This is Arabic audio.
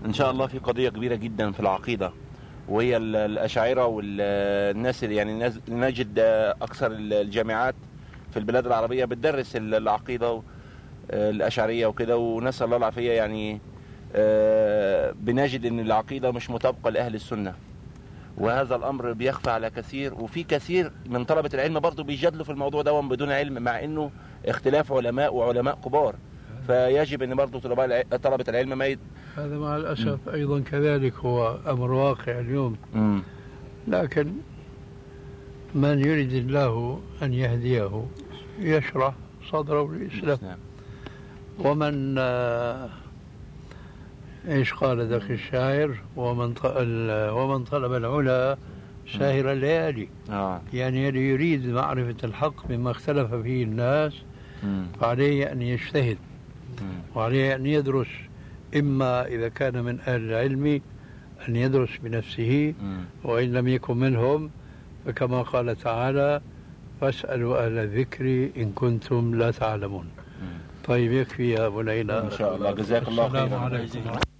إن شاء الله في قضية كبيرة جدا في العقيدة، وهي الأشاعرة والناس يعني نجد أكثر الجامعات في البلاد العربية بتدرس العقيدة الأشعرية وكده، ونسأل الله العافية. يعني بنجد أن العقيدة مش مطابقة لأهل السنة، وهذا الأمر بيخفى على كثير، وفي كثير من طلبة العلم برضو بيجادلوا في الموضوع ده بدون علم، مع أنه اختلاف علماء وعلماء كبار. فيجب أن برضو طلبة العلم ما هذا مع الأسف أيضا كذلك هو أمر واقع اليوم. لكن من يريد الله أن يهديه يشرح صدره للإسلام. ومن إيش قال ذاك الشاعر؟ ومن طلب العلا ساهر الليالي. يعني اللي يريد معرفة الحق مما اختلف فيه الناس فعليه أن يجتهد، وعليه أن يدرس، إما إذا كان من أهل العلم أن يدرس بنفسه، وإن لم يكن منهم فكما قال تعالى فاسألوا أهل الذكر إن كنتم لا تعلمون. طيب يكفي يا أبو ليلى. إن شاء الله. جزاك الله خيرا. السلام عليكم.